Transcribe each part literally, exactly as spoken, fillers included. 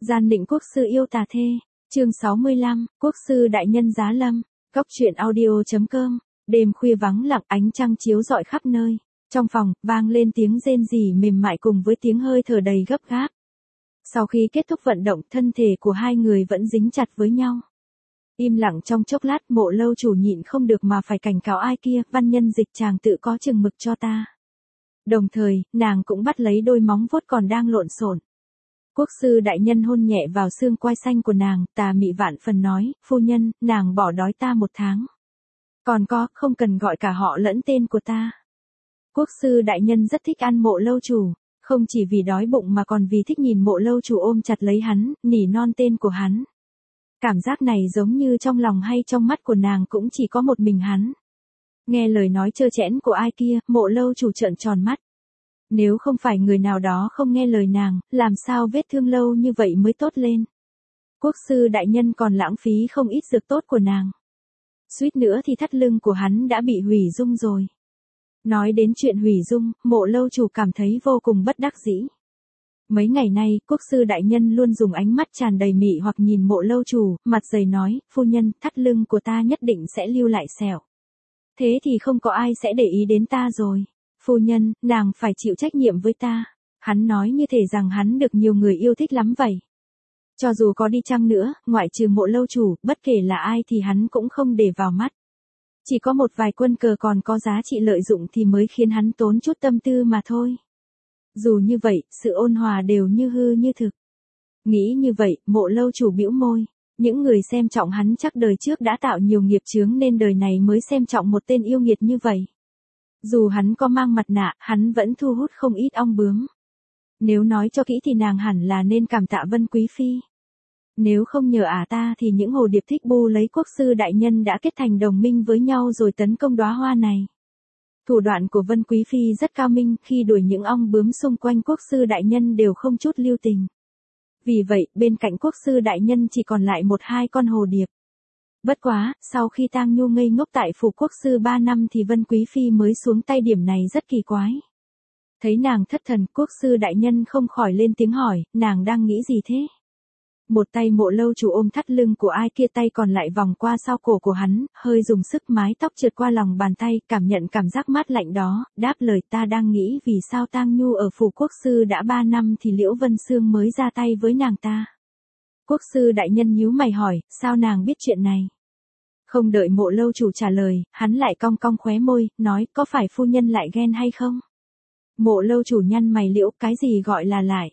Gian định quốc sư yêu tà thê, chương sáu mươi lăm, quốc sư đại nhân giá lâm, góc truyện audio.com, đêm khuya vắng lặng ánh trăng chiếu rọi khắp nơi, trong phòng, vang lên tiếng rên rỉ mềm mại cùng với tiếng hơi thở đầy gấp gáp. Sau khi kết thúc vận động, thân thể của hai người vẫn dính chặt với nhau. Im lặng trong chốc lát, Mộ lâu chủ nhịn không được mà phải cảnh cáo ai kia, văn nhân dịch chàng tự có chừng mực cho ta. Đồng thời, nàng cũng bắt lấy đôi móng vuốt còn đang lộn xộn. Quốc sư đại nhân hôn nhẹ vào xương quai xanh của nàng, tà mị vạn phần nói, phu nhân, nàng bỏ đói ta một tháng. Còn có, không cần gọi cả họ lẫn tên của ta. Quốc sư đại nhân rất thích ăn Mộ lâu chủ, không chỉ vì đói bụng mà còn vì thích nhìn Mộ lâu chủ ôm chặt lấy hắn, nỉ non tên của hắn. Cảm giác này giống như trong lòng hay trong mắt của nàng cũng chỉ có một mình hắn. Nghe lời nói trơ trẽn của ai kia, Mộ lâu chủ trợn tròn mắt. Nếu không phải người nào đó không nghe lời nàng, làm sao vết thương lâu như vậy mới tốt lên. Quốc sư đại nhân còn lãng phí không ít dược tốt của nàng. Suýt nữa thì thắt lưng của hắn đã bị hủy dung rồi. Nói đến chuyện hủy dung, Mộ lâu chủ cảm thấy vô cùng bất đắc dĩ. Mấy ngày nay, quốc sư đại nhân luôn dùng ánh mắt tràn đầy mị hoặc nhìn Mộ lâu chủ, mặt dày nói, phu nhân, thắt lưng của ta nhất định sẽ lưu lại sẹo. Thế thì không có ai sẽ để ý đến ta rồi. Phu nhân, nàng phải chịu trách nhiệm với ta. Hắn nói như thể rằng hắn được nhiều người yêu thích lắm vậy. Cho dù có đi chăng nữa, ngoại trừ Mộ lâu chủ, bất kể là ai thì hắn cũng không để vào mắt. Chỉ có một vài quân cờ còn có giá trị lợi dụng thì mới khiến hắn tốn chút tâm tư mà thôi. Dù như vậy, sự ôn hòa đều như hư như thực. Nghĩ như vậy, Mộ lâu chủ bĩu môi. Những người xem trọng hắn chắc đời trước đã tạo nhiều nghiệp chướng nên đời này mới xem trọng một tên yêu nghiệt như vậy. Dù hắn có mang mặt nạ, hắn vẫn thu hút không ít ong bướm. Nếu nói cho kỹ thì nàng hẳn là nên cảm tạ Vân Quý Phi. Nếu không nhờ ả ta thì những hồ điệp thích bu lấy quốc sư đại nhân đã kết thành đồng minh với nhau rồi tấn công đóa hoa này. Thủ đoạn của Vân Quý Phi rất cao minh, khi đuổi những ong bướm xung quanh quốc sư đại nhân đều không chút lưu tình. Vì vậy, bên cạnh quốc sư đại nhân chỉ còn lại một hai con hồ điệp. Bất quá, sau khi Tang Nhu ngây ngốc tại phủ quốc sư ba năm thì Vân Quý Phi mới xuống tay, điểm này rất kỳ quái. Thấy nàng thất thần, quốc sư đại nhân không khỏi lên tiếng hỏi, nàng đang nghĩ gì thế? Một tay Mộ lâu chủ ôm thắt lưng của ai kia, tay còn lại vòng qua sau cổ của hắn, hơi dùng sức mái tóc trượt qua lòng bàn tay, cảm nhận cảm giác mát lạnh đó, đáp lời, ta đang nghĩ vì sao Tang Nhu ở phủ quốc sư đã ba năm thì Liễu Vân Sương mới ra tay với nàng ta. Quốc sư đại nhân nhíu mày hỏi, sao nàng biết chuyện này? Không đợi Mộ lâu chủ trả lời, hắn lại cong cong khóe môi, nói, có phải phu nhân lại ghen hay không? Mộ lâu chủ nhăn mày, liễu, cái gì gọi là lại?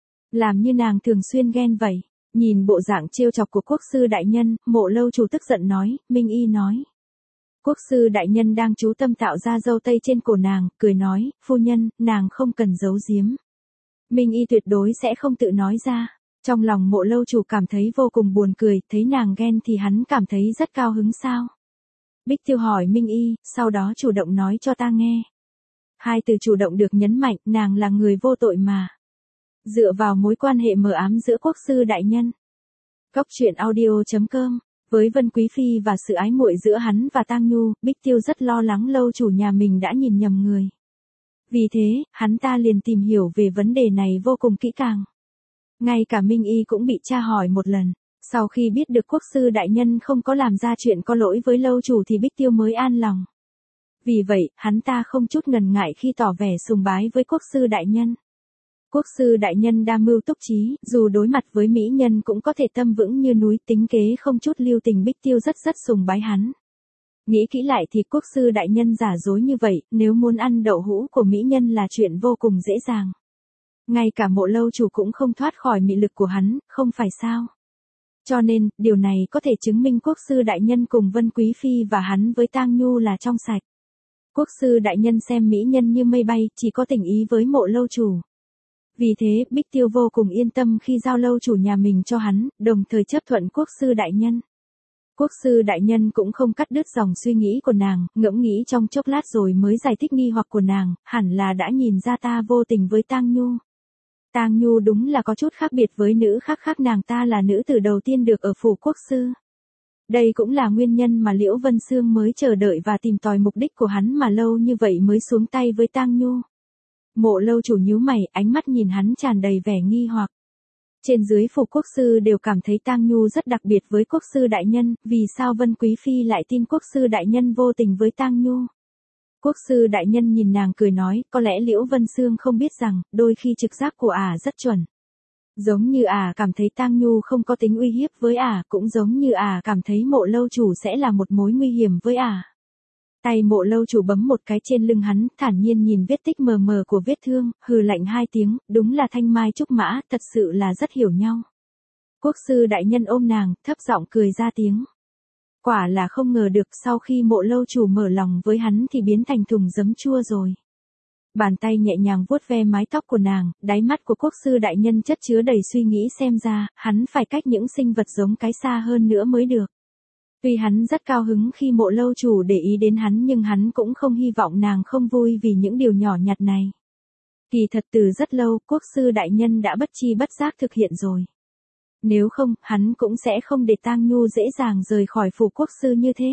Làm như nàng thường xuyên ghen vậy. Nhìn bộ dạng trêu chọc của quốc sư đại nhân, Mộ lâu chủ tức giận nói, Minh Y nói. Quốc sư đại nhân đang chú tâm tạo ra râu tây trên cổ nàng, cười nói, phu nhân, nàng không cần giấu giếm. Minh Y tuyệt đối sẽ không tự nói ra. Trong lòng Mộ lâu chủ cảm thấy vô cùng buồn cười, thấy nàng ghen thì hắn cảm thấy rất cao hứng sao. Bích Tiêu hỏi Minh Y, sau đó chủ động nói cho ta nghe. Hai từ chủ động được nhấn mạnh, nàng là người vô tội mà. Dựa vào mối quan hệ mờ ám giữa quốc sư đại nhân. Góc truyện audio.com, với Vân Quý Phi và sự ái muội giữa hắn và Tang Nhu, Bích Tiêu rất lo lắng lâu chủ nhà mình đã nhìn nhầm người. Vì thế, hắn ta liền tìm hiểu về vấn đề này vô cùng kỹ càng. Ngay cả Minh Y cũng bị tra hỏi một lần. Sau khi biết được quốc sư đại nhân không có làm ra chuyện có lỗi với lâu chủ thì Bích Tiêu mới an lòng. Vì vậy, hắn ta không chút ngần ngại khi tỏ vẻ sùng bái với quốc sư đại nhân. Quốc sư đại nhân đa mưu túc trí, dù đối mặt với mỹ nhân cũng có thể tâm vững như núi, tính kế không chút lưu tình, Bích Tiêu rất rất sùng bái hắn. Nghĩ kỹ lại thì quốc sư đại nhân giả dối như vậy, nếu muốn ăn đậu hũ của mỹ nhân là chuyện vô cùng dễ dàng. Ngay cả Mộ lâu chủ cũng không thoát khỏi mị lực của hắn, không phải sao? Cho nên, điều này có thể chứng minh quốc sư đại nhân cùng Vân Quý Phi và hắn với Tang Nhu là trong sạch. Quốc sư đại nhân xem mỹ nhân như mây bay, chỉ có tình ý với Mộ lâu chủ. Vì thế, Bích Tiêu vô cùng yên tâm khi giao lâu chủ nhà mình cho hắn, đồng thời chấp thuận quốc sư đại nhân. Quốc sư đại nhân cũng không cắt đứt dòng suy nghĩ của nàng, ngẫm nghĩ trong chốc lát rồi mới giải thích nghi hoặc của nàng, hẳn là đã nhìn ra ta vô tình với Tang Nhu. Tang Nhu đúng là có chút khác biệt với nữ khác khác, nàng ta là nữ tử đầu tiên được ở phủ quốc sư. Đây cũng là nguyên nhân mà Liễu Vân Sương mới chờ đợi và tìm tòi mục đích của hắn mà lâu như vậy mới xuống tay với Tang Nhu. Mộ lâu chủ nhíu mày, ánh mắt nhìn hắn tràn đầy vẻ nghi hoặc. Trên dưới phủ quốc sư đều cảm thấy Tang Nhu rất đặc biệt với quốc sư đại nhân, vì sao Vân Quý Phi lại tin quốc sư đại nhân vô tình với Tang Nhu. Quốc sư đại nhân nhìn nàng cười nói, có lẽ Liễu Vân Xương không biết rằng, đôi khi trực giác của ả rất chuẩn. Giống như ả cảm thấy Tang Nhu không có tính uy hiếp với ả, cũng giống như ả cảm thấy Mộ lâu chủ sẽ là một mối nguy hiểm với ả. Tay Mộ lâu chủ bấm một cái trên lưng hắn, thản nhiên nhìn vết tích mờ mờ của vết thương, hừ lạnh hai tiếng, đúng là thanh mai trúc mã, thật sự là rất hiểu nhau. Quốc sư đại nhân ôm nàng, thấp giọng cười ra tiếng. Quả là không ngờ được, sau khi Mộ lâu chủ mở lòng với hắn thì biến thành thùng giấm chua rồi. Bàn tay nhẹ nhàng vuốt ve mái tóc của nàng, đáy mắt của quốc sư đại nhân chất chứa đầy suy nghĩ, xem ra, hắn phải cách những sinh vật giống cái xa hơn nữa mới được. Tuy hắn rất cao hứng khi Mộ lâu chủ để ý đến hắn, nhưng hắn cũng không hy vọng nàng không vui vì những điều nhỏ nhặt này. Kỳ thật từ rất lâu, quốc sư đại nhân đã bất chi bất giác thực hiện rồi. Nếu không, hắn cũng sẽ không để Tang Nhu dễ dàng rời khỏi phủ quốc sư như thế.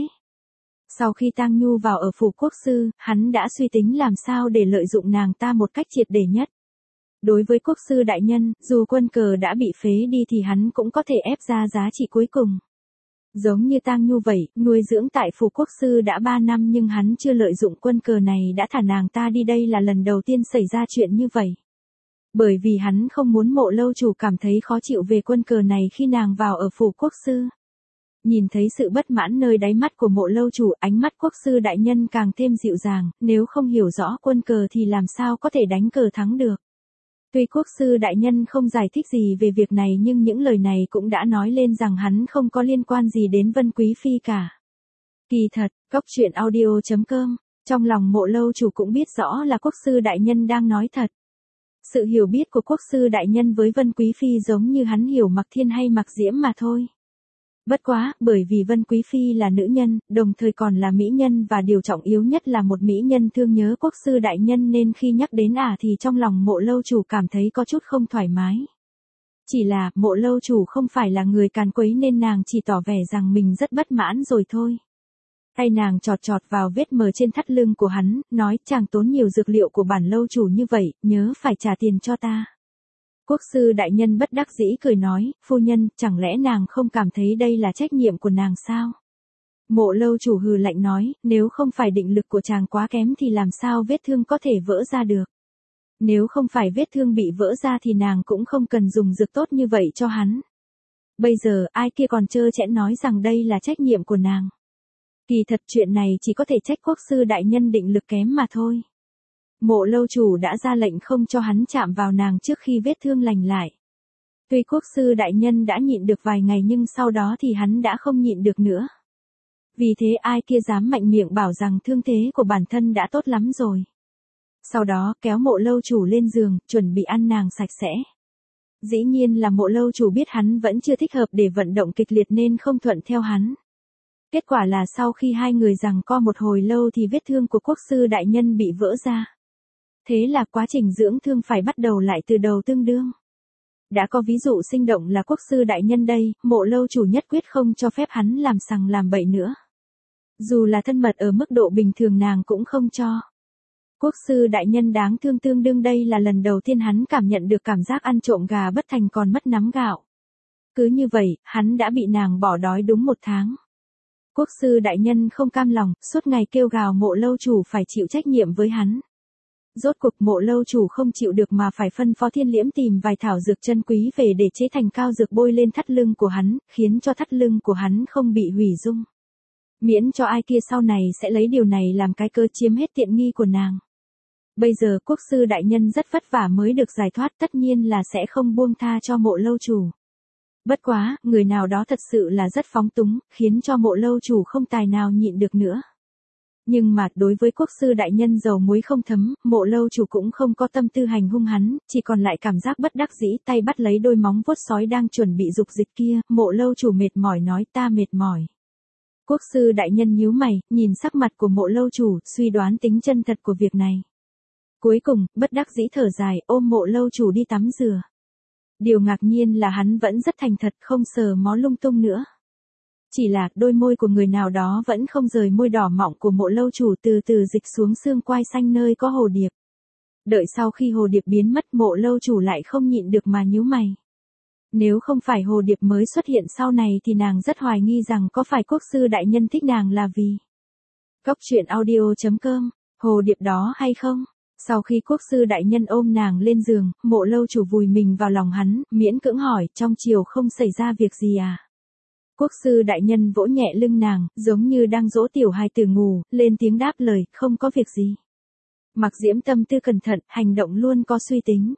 Sau khi Tang Nhu vào ở phủ quốc sư, hắn đã suy tính làm sao để lợi dụng nàng ta một cách triệt để nhất. Đối với quốc sư đại nhân, dù quân cờ đã bị phế đi thì hắn cũng có thể ép ra giá trị cuối cùng. Giống như Tang Nhu vậy, nuôi dưỡng tại phủ quốc sư đã ba năm nhưng hắn chưa lợi dụng quân cờ này đã thả nàng ta đi, đây là lần đầu tiên xảy ra chuyện như vậy. Bởi vì hắn không muốn Mộ lâu chủ cảm thấy khó chịu về quân cờ này khi nàng vào ở phủ quốc sư. Nhìn thấy sự bất mãn nơi đáy mắt của Mộ lâu chủ, ánh mắt quốc sư đại nhân càng thêm dịu dàng, nếu không hiểu rõ quân cờ thì làm sao có thể đánh cờ thắng được. Tuy quốc sư đại nhân không giải thích gì về việc này nhưng những lời này cũng đã nói lên rằng hắn không có liên quan gì đến Vân Quý Phi cả. Kỳ thật, Cốc truyện audio chấm com, trong lòng Mộ lâu chủ cũng biết rõ là quốc sư đại nhân đang nói thật. Sự hiểu biết của quốc sư đại nhân với Vân Quý Phi giống như hắn hiểu Mặc Thiên hay Mặc Diễm mà thôi. Bất quá, bởi vì Vân Quý Phi là nữ nhân, đồng thời còn là mỹ nhân và điều trọng yếu nhất là một mỹ nhân thương nhớ quốc sư đại nhân nên khi nhắc đến ả à thì trong lòng Mộ lâu chủ cảm thấy có chút không thoải mái. Chỉ là, Mộ lâu chủ không phải là người càn quấy nên nàng chỉ tỏ vẻ rằng mình rất bất mãn rồi thôi. Tay nàng chọt chọt vào vết mờ trên thắt lưng của hắn, nói chàng tốn nhiều dược liệu của bản lâu chủ như vậy, nhớ phải trả tiền cho ta. Quốc sư đại nhân bất đắc dĩ cười nói, phu nhân, chẳng lẽ nàng không cảm thấy đây là trách nhiệm của nàng sao? Mộ lâu chủ hừ lạnh nói, nếu không phải định lực của chàng quá kém thì làm sao vết thương có thể vỡ ra được? Nếu không phải vết thương bị vỡ ra thì nàng cũng không cần dùng dược tốt như vậy cho hắn. Bây giờ ai kia còn trơ trẽn nói rằng đây là trách nhiệm của nàng. Kỳ thật chuyện này chỉ có thể trách quốc sư đại nhân định lực kém mà thôi. Mộ lâu chủ đã ra lệnh không cho hắn chạm vào nàng trước khi vết thương lành lại. Tuy quốc sư đại nhân đã nhịn được vài ngày nhưng sau đó thì hắn đã không nhịn được nữa. Vì thế ai kia dám mạnh miệng bảo rằng thương thế của bản thân đã tốt lắm rồi. Sau đó kéo Mộ lâu chủ lên giường, chuẩn bị ăn nàng sạch sẽ. Dĩ nhiên là Mộ lâu chủ biết hắn vẫn chưa thích hợp để vận động kịch liệt nên không thuận theo hắn. Kết quả là sau khi hai người giằng co một hồi lâu thì vết thương của quốc sư đại nhân bị vỡ ra. Thế là quá trình dưỡng thương phải bắt đầu lại từ đầu tương đương. Đã có ví dụ sinh động là quốc sư đại nhân đây, Mộ lâu chủ nhất quyết không cho phép hắn làm sằng làm bậy nữa. Dù là thân mật ở mức độ bình thường nàng cũng không cho. Quốc sư đại nhân đáng thương tương đương đây là lần đầu tiên hắn cảm nhận được cảm giác ăn trộm gà bất thành còn mất nắm gạo. Cứ như vậy, hắn đã bị nàng bỏ đói đúng một tháng. Quốc sư đại nhân không cam lòng, suốt ngày kêu gào Mộ lâu chủ phải chịu trách nhiệm với hắn. Rốt cuộc Mộ lâu chủ không chịu được mà phải phân phó Thiên Liễm tìm vài thảo dược chân quý về để chế thành cao dược bôi lên thắt lưng của hắn, khiến cho thắt lưng của hắn không bị hủy dung. Miễn cho ai kia sau này sẽ lấy điều này làm cái cơ chiếm hết tiện nghi của nàng. Bây giờ quốc sư đại nhân rất vất vả mới được giải thoát, tất nhiên là sẽ không buông tha cho Mộ lâu chủ. Bất quá, người nào đó thật sự là rất phóng túng, khiến cho Mộ lâu chủ không tài nào nhịn được nữa. Nhưng mà đối với quốc sư đại nhân dầu muối không thấm, Mộ lâu chủ cũng không có tâm tư hành hung hắn, chỉ còn lại cảm giác bất đắc dĩ, tay bắt lấy đôi móng vuốt sói đang chuẩn bị dục dịch kia, Mộ lâu chủ mệt mỏi nói ta mệt mỏi. Quốc sư đại nhân nhíu mày, nhìn sắc mặt của Mộ lâu chủ, suy đoán tính chân thật của việc này. Cuối cùng, bất đắc dĩ thở dài, ôm Mộ lâu chủ đi tắm rửa. Điều ngạc nhiên là hắn vẫn rất thành thật, không sờ mó lung tung nữa. Chỉ là đôi môi của người nào đó vẫn không rời môi đỏ mọng của Mộ lâu chủ từ từ dịch xuống xương quai xanh nơi có hồ điệp. Đợi sau khi hồ điệp biến mất Mộ lâu chủ lại không nhịn được mà nhíu mày. Nếu không phải Hồ Điệp mới xuất hiện sau này thì nàng rất hoài nghi rằng có phải quốc sư đại nhân thích nàng là vì Cốc truyện audio chấm com, Hồ Điệp đó hay không? Sau khi quốc sư đại nhân ôm nàng lên giường, Mộ lâu chủ vùi mình vào lòng hắn, miễn cưỡng hỏi, trong triều không xảy ra việc gì à? Quốc sư đại nhân vỗ nhẹ lưng nàng, giống như đang dỗ tiểu hài tử ngủ, lên tiếng đáp lời, không có việc gì. Mặc Diễm tâm tư cẩn thận, hành động luôn có suy tính.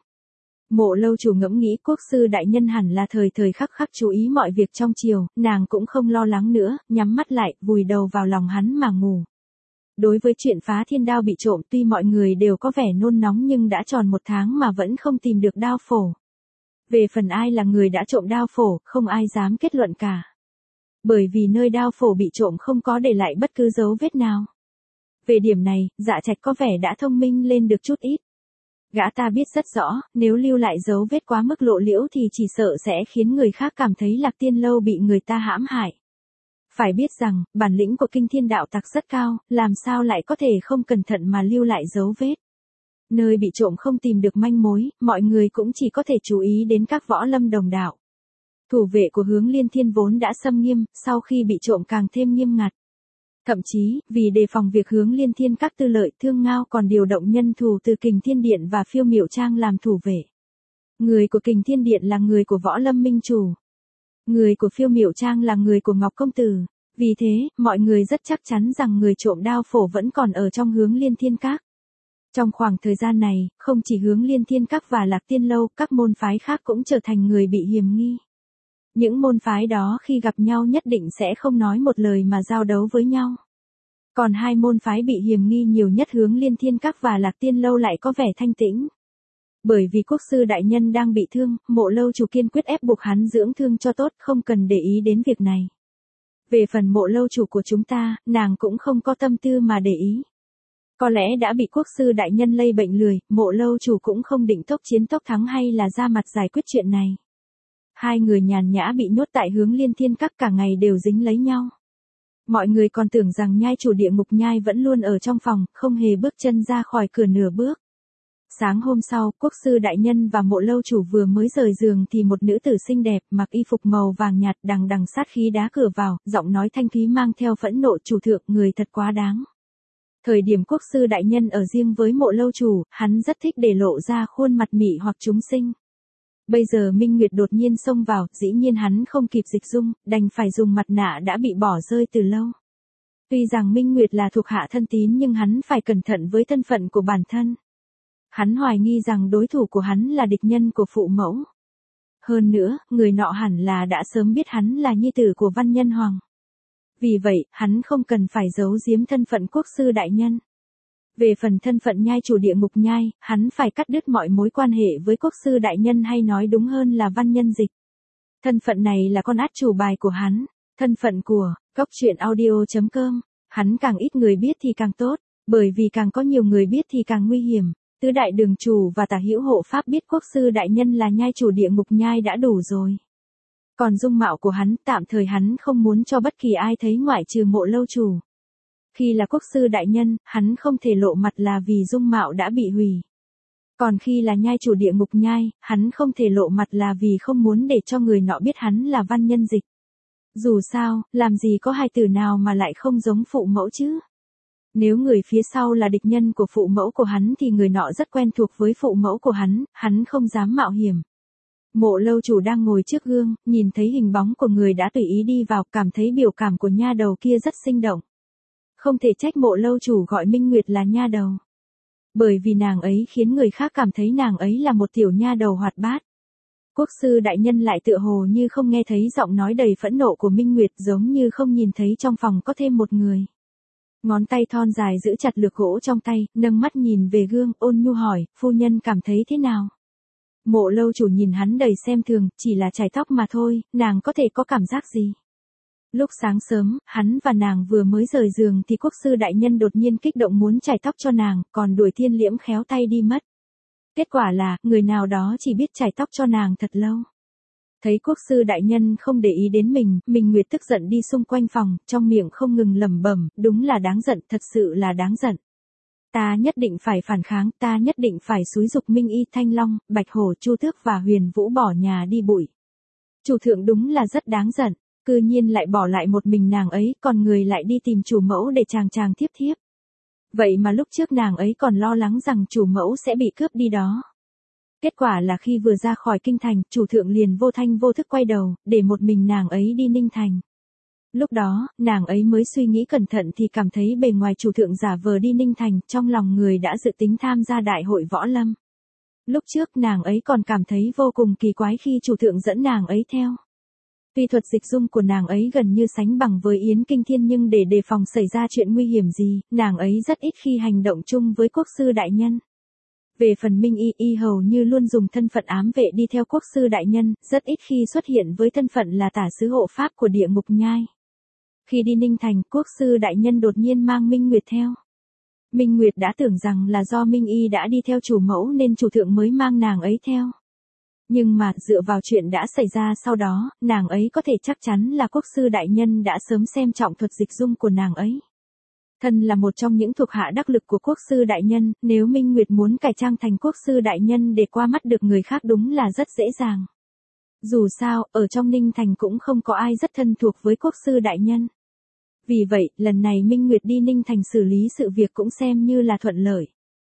Mộ lâu chủ ngẫm nghĩ quốc sư đại nhân hẳn là thời thời khắc khắc chú ý mọi việc trong triều, nàng cũng không lo lắng nữa, nhắm mắt lại, vùi đầu vào lòng hắn mà ngủ. Đối với chuyện phá thiên đao bị trộm, tuy mọi người đều có vẻ nôn nóng nhưng đã tròn một tháng mà vẫn không tìm được đao phổ. Về phần ai là người đã trộm đao phổ, không ai dám kết luận cả. Bởi vì nơi đao phổ bị trộm không có để lại bất cứ dấu vết nào. Về điểm này, Dạ Trạch có vẻ đã thông minh lên được chút ít. Gã ta biết rất rõ, nếu lưu lại dấu vết quá mức lộ liễu thì chỉ sợ sẽ khiến người khác cảm thấy Lạc Tiên Lâu bị người ta hãm hại. Phải biết rằng, bản lĩnh của kinh thiên đạo tặc rất cao, làm sao lại có thể không cẩn thận mà lưu lại dấu vết. Nơi bị trộm không tìm được manh mối, mọi người cũng chỉ có thể chú ý đến các võ lâm đồng đạo. Thủ vệ của Hướng Liên Thiên vốn đã xâm nghiêm, sau khi bị trộm càng thêm nghiêm ngặt. Thậm chí, vì đề phòng việc Hướng Liên Thiên các tư lợi Thương Ngao còn điều động nhân thủ từ Kình Thiên Điện và Phiêu Miểu Trang làm thủ vệ. Người của Kình Thiên Điện là người của Võ Lâm Minh Chủ. Người của Phiêu Miểu Trang là người của Ngọc Công Tử. Vì thế, mọi người rất chắc chắn rằng người trộm đao phổ vẫn còn ở trong Hướng Liên Thiên các. Trong khoảng thời gian này, không chỉ Hướng Liên Thiên các và Lạc Tiên Lâu, các môn phái khác cũng trở thành người bị hiềm nghi. Những môn phái đó khi gặp nhau nhất định sẽ không nói một lời mà giao đấu với nhau. Còn hai môn phái bị hiềm nghi nhiều nhất Hướng Liên Thiên các và Lạc Tiên Lâu lại có vẻ thanh tĩnh. Bởi vì quốc sư đại nhân đang bị thương, Mộ lâu chủ kiên quyết ép buộc hắn dưỡng thương cho tốt, không cần để ý đến việc này. Về phần Mộ lâu chủ của chúng ta, nàng cũng không có tâm tư mà để ý. Có lẽ đã bị quốc sư đại nhân lây bệnh lười, Mộ lâu chủ cũng không định tốc chiến tốc thắng hay là ra mặt giải quyết chuyện này. Hai người nhàn nhã bị nhốt tại Hướng Liên Thiên các cả ngày đều dính lấy nhau. Mọi người còn tưởng rằng nhai chủ địa ngục nhai vẫn luôn ở trong phòng, không hề bước chân ra khỏi cửa nửa bước. Sáng hôm sau, quốc sư đại nhân và Mộ lâu chủ vừa mới rời giường thì một nữ tử xinh đẹp mặc y phục màu vàng nhạt đằng đằng sát khí đá cửa vào, giọng nói thanh thúy mang theo phẫn nộ, chủ thượng, người thật quá đáng. Thời điểm quốc sư đại nhân ở riêng với Mộ lâu chủ, hắn rất thích để lộ ra khuôn mặt mị hoặc chúng sinh. Bây giờ Minh Nguyệt đột nhiên xông vào, dĩ nhiên hắn không kịp dịch dung, đành phải dùng mặt nạ đã bị bỏ rơi từ lâu. Tuy rằng Minh Nguyệt là thuộc hạ thân tín nhưng hắn phải cẩn thận với thân phận của bản thân. Hắn hoài nghi rằng đối thủ của hắn là địch nhân của phụ mẫu. Hơn nữa, người nọ hẳn là đã sớm biết hắn là nhi tử của Văn Nhân Hoàng. Vì vậy, hắn không cần phải giấu giếm thân phận quốc sư đại nhân. Về phần thân phận nhai chủ địa ngục nhai, hắn phải cắt đứt mọi mối quan hệ với quốc sư đại nhân hay nói đúng hơn là Văn Nhân Dịch. Thân phận này là con át chủ bài của hắn, thân phận của Cốc truyện audio chấm com. Hắn càng ít người biết thì càng tốt, bởi vì càng có nhiều người biết thì càng nguy hiểm. Tứ đại đường chủ và Tả Hữu hộ pháp biết quốc sư đại nhân là nhai chủ địa ngục nhai đã đủ rồi. Còn dung mạo của hắn, tạm thời hắn không muốn cho bất kỳ ai thấy ngoại trừ Mộ lâu chủ. Khi là quốc sư đại nhân, hắn không thể lộ mặt là vì dung mạo đã bị hủy. Còn khi là nhai chủ địa ngục nhai, hắn không thể lộ mặt là vì không muốn để cho người nọ biết hắn là Văn Nhân Dịch. Dù sao, làm gì có hài tử nào mà lại không giống phụ mẫu chứ? Nếu người phía sau là địch nhân của phụ mẫu của hắn thì người nọ rất quen thuộc với phụ mẫu của hắn, hắn không dám mạo hiểm. Mộ lâu chủ đang ngồi trước gương, nhìn thấy hình bóng của người đã tùy ý đi vào, cảm thấy biểu cảm của nha đầu kia rất sinh động. Không thể trách Mộ lâu chủ gọi Minh Nguyệt là nha đầu. Bởi vì nàng ấy khiến người khác cảm thấy nàng ấy là một tiểu nha đầu hoạt bát. Quốc sư đại nhân lại tựa hồ như không nghe thấy giọng nói đầy phẫn nộ của Minh Nguyệt, giống như không nhìn thấy trong phòng có thêm một người. Ngón tay thon dài giữ chặt lược gỗ trong tay, nâng mắt nhìn về gương, ôn nhu hỏi, phu nhân cảm thấy thế nào? Mộ lâu chủ nhìn hắn đầy xem thường, chỉ là chải tóc mà thôi, nàng có thể có cảm giác gì? Lúc sáng sớm, hắn và nàng vừa mới rời giường thì quốc sư đại nhân đột nhiên kích động muốn chải tóc cho nàng, còn đuổi Thiên Liễm khéo tay đi mất. Kết quả là, người nào đó chỉ biết chải tóc cho nàng thật lâu. Thấy quốc sư đại nhân không để ý đến mình, Minh Nguyệt tức giận đi xung quanh phòng, trong miệng không ngừng lẩm bẩm, đúng là đáng giận, thật sự là đáng giận. Ta nhất định phải phản kháng, ta nhất định phải xúi giục Minh Y, Thanh Long, Bạch Hổ, Chu Tước và Huyền Vũ bỏ nhà đi bụi. Chủ thượng đúng là rất đáng giận, cư nhiên lại bỏ lại một mình nàng ấy, còn người lại đi tìm chủ mẫu để chàng chàng thiếp thiếp. Vậy mà lúc trước nàng ấy còn lo lắng rằng chủ mẫu sẽ bị cướp đi đó. Kết quả là khi vừa ra khỏi kinh thành, chủ thượng liền vô thanh vô thức quay đầu, để một mình nàng ấy đi Ninh Thành. Lúc đó, nàng ấy mới suy nghĩ cẩn thận thì cảm thấy bề ngoài chủ thượng giả vờ đi Ninh Thành, trong lòng người đã dự tính tham gia đại hội võ lâm. Lúc trước nàng ấy còn cảm thấy vô cùng kỳ quái khi chủ thượng dẫn nàng ấy theo. Tuy thuật dịch dung của nàng ấy gần như sánh bằng với Yến Kinh Thiên nhưng để đề phòng xảy ra chuyện nguy hiểm gì, nàng ấy rất ít khi hành động chung với quốc sư đại nhân. Về phần Minh Y, y hầu như luôn dùng thân phận ám vệ đi theo quốc sư đại nhân, rất ít khi xuất hiện với thân phận là tả sứ hộ pháp của địa ngục nhai. Khi đi Ninh Thành, quốc sư đại nhân đột nhiên mang Minh Nguyệt theo. Minh Nguyệt đã tưởng rằng là do Minh Y đã đi theo chủ mẫu nên chủ thượng mới mang nàng ấy theo. Nhưng mà, dựa vào chuyện đã xảy ra sau đó, nàng ấy có thể chắc chắn là quốc sư đại nhân đã sớm xem trọng thuật dịch dung của nàng ấy. Thân là một trong những thuộc hạ đắc lực của quốc sư đại nhân, nếu Minh Nguyệt muốn cải trang thành quốc sư đại nhân để qua mắt được người khác đúng là rất dễ dàng. Dù sao, ở trong Ninh Thành cũng không có ai rất thân thuộc với quốc sư đại nhân. Vì vậy, lần này Minh Nguyệt đi Ninh Thành xử lý sự việc cũng xem như là thuận lợi.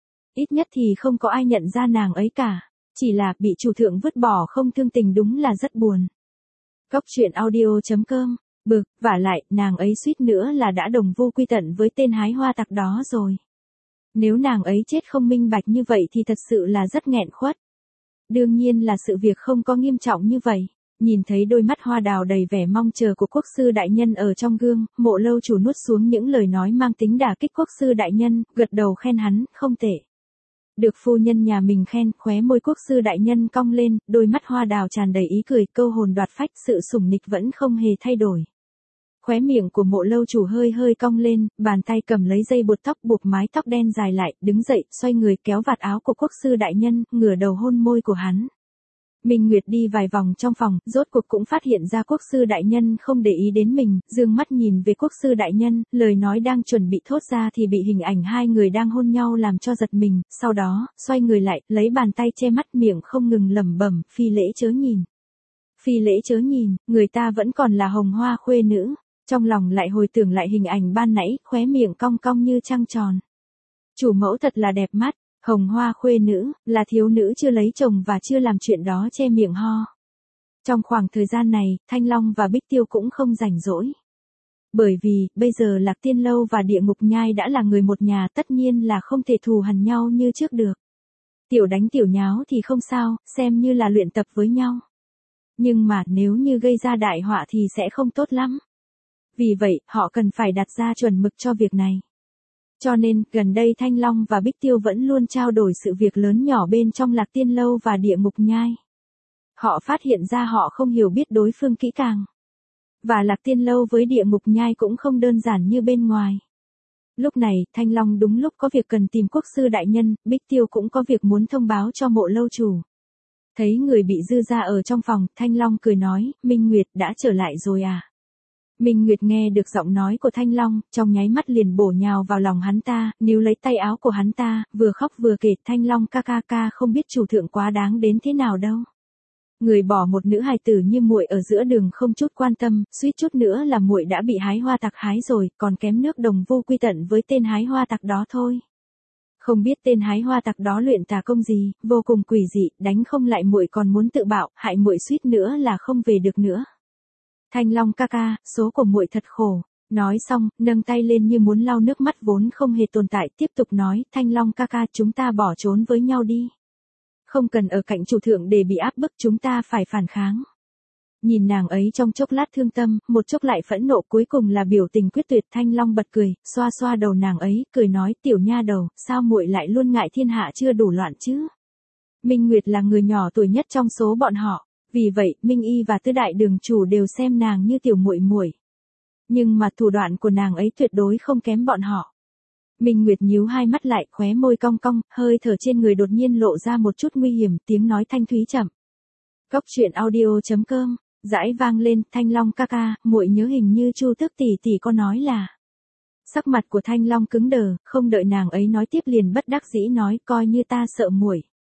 Ít nhất thì không có ai nhận ra nàng ấy cả, chỉ là bị chủ thượng vứt bỏ không thương tình đúng là rất buồn. Góc truyện audio chấm com, bực, vả lại, nàng ấy suýt nữa là đã đồng vu quy tận với tên hái hoa tặc đó rồi. Nếu nàng ấy chết không minh bạch như vậy thì thật sự là rất nghẹn khuất. Đương nhiên là sự việc không có nghiêm trọng như vậy. Nhìn thấy đôi mắt hoa đào đầy vẻ mong chờ của quốc sư đại nhân ở trong gương, Mộ lâu chủ nuốt xuống những lời nói mang tính đả kích quốc sư đại nhân, gật đầu khen hắn, không tệ. Được phu nhân nhà mình khen, khóe môi quốc sư đại nhân cong lên, đôi mắt hoa đào tràn đầy ý cười, câu hồn đoạt phách, sự sủng nịch vẫn không hề thay đổi. Khóe miệng của Mộ lâu chủ hơi hơi cong lên, bàn tay cầm lấy dây buộc tóc buộc mái tóc đen dài lại, đứng dậy, xoay người kéo vạt áo của quốc sư đại nhân, ngửa đầu hôn môi của hắn. Minh Nguyệt đi vài vòng trong phòng, rốt cuộc cũng phát hiện ra quốc sư đại nhân không để ý đến mình, dương mắt nhìn về quốc sư đại nhân, lời nói đang chuẩn bị thốt ra thì bị hình ảnh hai người đang hôn nhau làm cho giật mình, sau đó, xoay người lại, lấy bàn tay che mắt miệng không ngừng lẩm bẩm, phi lễ chớ nhìn. Phi lễ chớ nhìn, người ta vẫn còn là hồng hoa khuê nữ, trong lòng lại hồi tưởng lại hình ảnh ban nãy, khóe miệng cong cong như trăng tròn. Chủ mẫu thật là đẹp mắt. Hồng hoa khuê nữ, là thiếu nữ chưa lấy chồng và chưa làm chuyện đó che miệng ho. Trong khoảng thời gian này, Thanh Long và Bích Tiêu cũng không rảnh rỗi. Bởi vì, bây giờ Lạc Tiên Lâu và Địa Ngục Nhai đã là người một nhà, tất nhiên là không thể thù hằn nhau như trước được. Tiểu đánh tiểu nháo thì không sao, xem như là luyện tập với nhau. Nhưng mà nếu như gây ra đại họa thì sẽ không tốt lắm. Vì vậy, họ cần phải đặt ra chuẩn mực cho việc này. Cho nên, gần đây Thanh Long và Bích Tiêu vẫn luôn trao đổi sự việc lớn nhỏ bên trong Lạc Tiên Lâu và Địa Ngục Nhai. Họ phát hiện ra họ không hiểu biết đối phương kỹ càng. Và Lạc Tiên Lâu với Địa Ngục Nhai cũng không đơn giản như bên ngoài. Lúc này, Thanh Long đúng lúc có việc cần tìm quốc sư đại nhân, Bích Tiêu cũng có việc muốn thông báo cho Mộ lâu chủ. Thấy người bị dư ra ở trong phòng, Thanh Long cười nói, Minh Nguyệt đã trở lại rồi à? Minh Nguyệt nghe được giọng nói của Thanh Long, trong nháy mắt liền bổ nhào vào lòng hắn ta, níu lấy tay áo của hắn ta, vừa khóc vừa kể, Thanh Long ca ca ca không biết chủ thượng quá đáng đến thế nào đâu. Người bỏ một nữ hài tử như muội ở giữa đường không chút quan tâm, suýt chút nữa là muội đã bị hái hoa tặc hái rồi, còn kém nước đồng vô quy tận với tên hái hoa tặc đó thôi. Không biết tên hái hoa tặc đó luyện tà công gì, vô cùng quỷ dị, đánh không lại muội còn muốn tự bạo, hại muội suýt nữa là không về được nữa. Thanh Long ca ca, số của muội thật khổ. Nói xong, nâng tay lên như muốn lau nước mắt vốn không hề tồn tại, tiếp tục nói, Thanh Long ca ca, chúng ta bỏ trốn với nhau đi. Không cần ở cạnh chủ thượng để bị áp bức, chúng ta phải phản kháng. Nhìn nàng ấy trong chốc lát thương tâm, một chốc lại phẫn nộ, cuối cùng là biểu tình quyết tuyệt. Thanh Long bật cười, xoa xoa đầu nàng ấy, cười nói, tiểu nha đầu, sao muội lại luôn ngại thiên hạ chưa đủ loạn chứ? Minh Nguyệt là người nhỏ tuổi nhất trong số bọn họ. Vì vậy, Minh Y và Tứ Đại Đường chủ đều xem nàng như tiểu muội muội. Nhưng mà thủ đoạn của nàng ấy tuyệt đối không kém bọn họ. Minh Nguyệt nhíu hai mắt lại, khóe môi cong cong, hơi thở trên người đột nhiên lộ ra một chút nguy hiểm, tiếng nói thanh thúy chậm. Góc truyện audio chấm com, dãi vang lên, Thanh Long ca ca, muội nhớ hình như Chu Tước tỷ tỷ có nói là. Sắc mặt của Thanh Long cứng đờ, không đợi nàng ấy nói tiếp liền bất đắc dĩ nói, coi như ta sợ muội.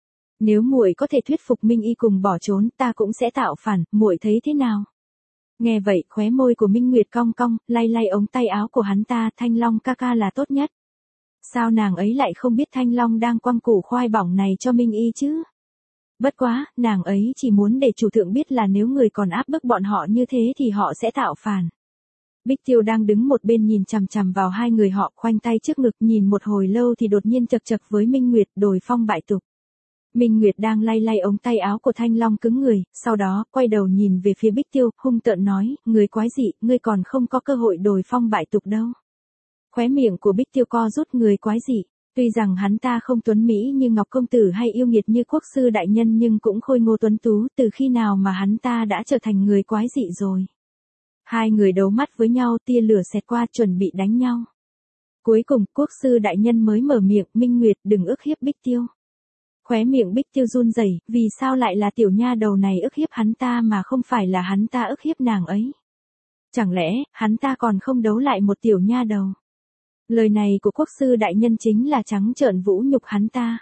Nếu muội có thể thuyết phục Minh Y cùng bỏ trốn, ta cũng sẽ tạo phản, muội thấy thế nào? Nghe vậy, khóe môi của Minh Nguyệt cong cong, lay lay ống tay áo của hắn ta, Thanh Long ca ca là tốt nhất. Sao nàng ấy lại không biết Thanh Long đang quăng củ khoai bỏng này cho Minh Y chứ? Bất quá, nàng ấy chỉ muốn để chủ thượng biết là nếu người còn áp bức bọn họ như thế thì họ sẽ tạo phản. Bích Tiêu đang đứng một bên nhìn chằm chằm vào hai người họ, khoanh tay trước ngực nhìn một hồi lâu thì đột nhiên chật chật với Minh Nguyệt, đồi phong bại tục. Minh Nguyệt đang lay lay ống tay áo của Thanh Long cứng người, sau đó, quay đầu nhìn về phía Bích Tiêu, hung tợn nói, người quái dị, ngươi còn không có cơ hội đồi phong bại tục đâu. Khóe miệng của Bích Tiêu co rút, người quái dị. Tuy rằng hắn ta không tuấn mỹ như Ngọc Công Tử hay yêu nghiệt như Quốc sư đại nhân nhưng cũng khôi ngô tuấn tú, từ khi nào mà hắn ta đã trở thành người quái dị rồi. Hai người đấu mắt với nhau, tia lửa xẹt qua chuẩn bị đánh nhau. Cuối cùng, Quốc sư đại nhân mới mở miệng, Minh Nguyệt đừng ức hiếp Bích Tiêu. Khóe miệng Bích Tiêu run rẩy, vì sao lại là tiểu nha đầu này ức hiếp hắn ta mà không phải là hắn ta ức hiếp nàng ấy? Chẳng lẽ, hắn ta còn không đấu lại một tiểu nha đầu? Lời này của Quốc sư đại nhân chính là trắng trợn vũ nhục hắn ta.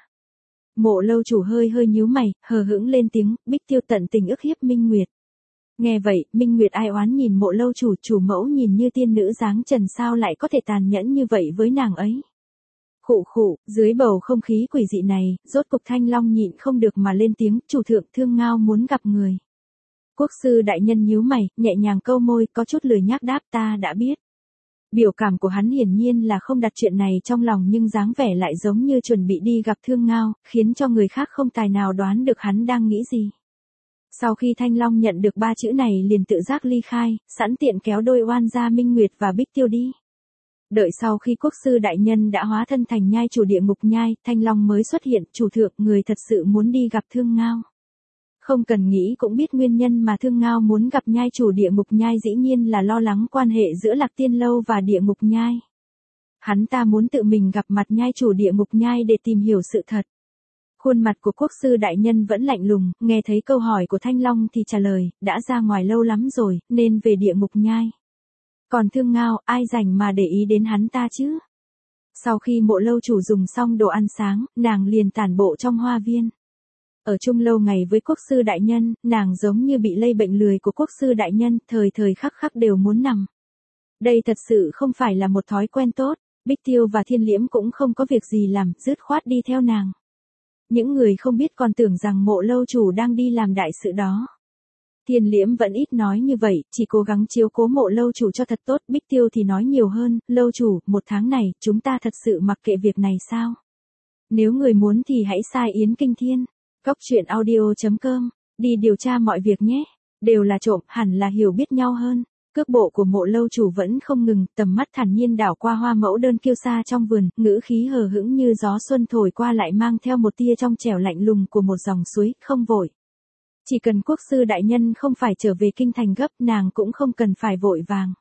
Mộ Lâu Chủ hơi hơi nhíu mày, hờ hững lên tiếng, Bích Tiêu tận tình ức hiếp Minh Nguyệt. Nghe vậy, Minh Nguyệt ai oán nhìn Mộ Lâu Chủ, chủ mẫu nhìn như tiên nữ dáng trần sao lại có thể tàn nhẫn như vậy với nàng ấy. Khụ khụ, dưới bầu không khí quỷ dị này, rốt cục Thanh Long nhịn không được mà lên tiếng, chủ thượng Thương Ngao muốn gặp người. Quốc sư đại nhân nhíu mày, nhẹ nhàng câu môi, có chút lười nhác đáp, ta đã biết. Biểu cảm của hắn hiển nhiên là không đặt chuyện này trong lòng nhưng dáng vẻ lại giống như chuẩn bị đi gặp Thương Ngao, khiến cho người khác không tài nào đoán được hắn đang nghĩ gì. Sau khi Thanh Long nhận được ba chữ này liền tự giác ly khai, sẵn tiện kéo đôi oan gia Minh Nguyệt và Bích Tiêu đi. Đợi sau khi Quốc sư đại nhân đã hóa thân thành nhai chủ địa ngục nhai, Thanh Long mới xuất hiện, chủ thượng người thật sự muốn đi gặp Thương Ngao. Không cần nghĩ cũng biết nguyên nhân mà Thương Ngao muốn gặp nhai chủ địa ngục nhai dĩ nhiên là lo lắng quan hệ giữa Lạc Tiên Lâu và địa ngục nhai. Hắn ta muốn tự mình gặp mặt nhai chủ địa ngục nhai để tìm hiểu sự thật. Khuôn mặt của Quốc sư đại nhân vẫn lạnh lùng, nghe thấy câu hỏi của Thanh Long thì trả lời, đã ra ngoài lâu lắm rồi, nên về địa ngục nhai. Còn Thương Ngao, ai rảnh mà để ý đến hắn ta chứ? Sau khi Mộ Lâu Chủ dùng xong đồ ăn sáng, nàng liền tản bộ trong hoa viên. Ở chung lâu ngày với Quốc sư đại nhân, nàng giống như bị lây bệnh lười của Quốc sư đại nhân, thời thời khắc khắc đều muốn nằm. Đây thật sự không phải là một thói quen tốt, Bích Tiêu và Thiên Liễm cũng không có việc gì làm, dứt khoát đi theo nàng. Những người không biết còn tưởng rằng Mộ Lâu Chủ đang đi làm đại sự đó. Thiên Liễm vẫn ít nói như vậy, chỉ cố gắng chiếu cố Mộ Lâu Chủ cho thật tốt, Bích Tiêu thì nói nhiều hơn, Lâu Chủ, một tháng này, chúng ta thật sự mặc kệ việc này sao? Nếu người muốn thì hãy sai Yến Kinh Thiên. Góc truyện audio chấm com, đi điều tra mọi việc nhé, đều là trộm, hẳn là hiểu biết nhau hơn. Cước bộ của Mộ Lâu Chủ vẫn không ngừng, tầm mắt thản nhiên đảo qua hoa mẫu đơn kiêu sa trong vườn, ngữ khí hờ hững như gió xuân thổi qua lại mang theo một tia trong trẻo lạnh lùng của một dòng suối, không vội. Chỉ cần Quốc sư đại nhân không phải trở về kinh thành gấp, nàng cũng không cần phải vội vàng.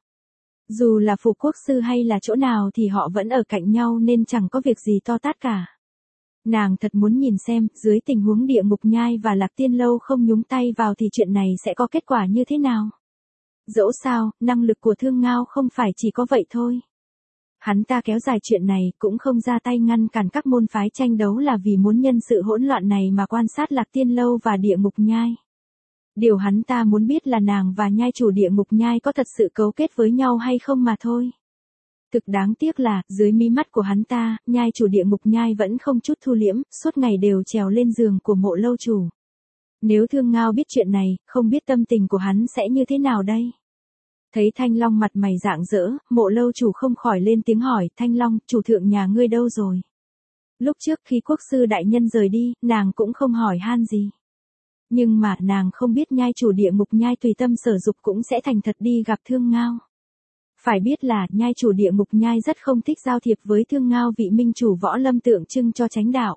Dù là phủ quốc sư hay là chỗ nào thì họ vẫn ở cạnh nhau nên chẳng có việc gì to tát cả. Nàng thật muốn nhìn xem, dưới tình huống địa ngục nhai và Lạc Tiên Lâu không nhúng tay vào thì chuyện này sẽ có kết quả như thế nào. Dẫu sao, năng lực của Thương Ngao không phải chỉ có vậy thôi. Hắn ta kéo dài chuyện này cũng không ra tay ngăn cản các môn phái tranh đấu là vì muốn nhân sự hỗn loạn này mà quan sát Lạc Tiên Lâu và địa ngục nhai. Điều hắn ta muốn biết là nàng và nhai chủ địa ngục nhai có thật sự cấu kết với nhau hay không mà thôi. Thực đáng tiếc là, dưới mí mắt của hắn ta, nhai chủ địa ngục nhai vẫn không chút thu liễm, suốt ngày đều trèo lên giường của Mộ Lâu Chủ. Nếu Thương Ngao biết chuyện này, không biết tâm tình của hắn sẽ như thế nào đây? Thấy Thanh Long mặt mày rạng rỡ, Mộ Lâu Chủ không khỏi lên tiếng hỏi, Thanh Long, chủ thượng nhà ngươi đâu rồi? Lúc trước khi Quốc sư đại nhân rời đi, nàng cũng không hỏi han gì. Nhưng mà nàng không biết nhai chủ địa ngục nhai tùy tâm sở dục cũng sẽ thành thật đi gặp Thương Ngao. Phải biết là, nhai chủ địa ngục nhai rất không thích giao thiệp với Thương Ngao vị minh chủ võ lâm tượng trưng cho chánh đạo.